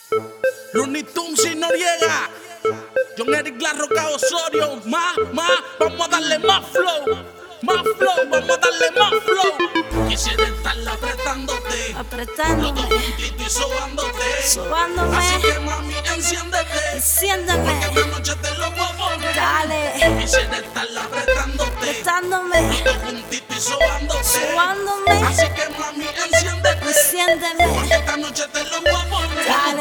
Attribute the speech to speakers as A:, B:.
A: Looney Tunes y Noriega, John Eric La Roca Osorio, vamos a darle más flow, vamos a darle más flow. Quisiera estarla apretándote, los dos juntitos y sobándote, así que mami enciéndete, porque esta noche te lo voy a poner.
B: Dale.
A: Quisiera estarla apretándote, los dos juntitos y sobándote, así que mami enciéndete, porque esta noche te lo voy a poner.
B: Dale.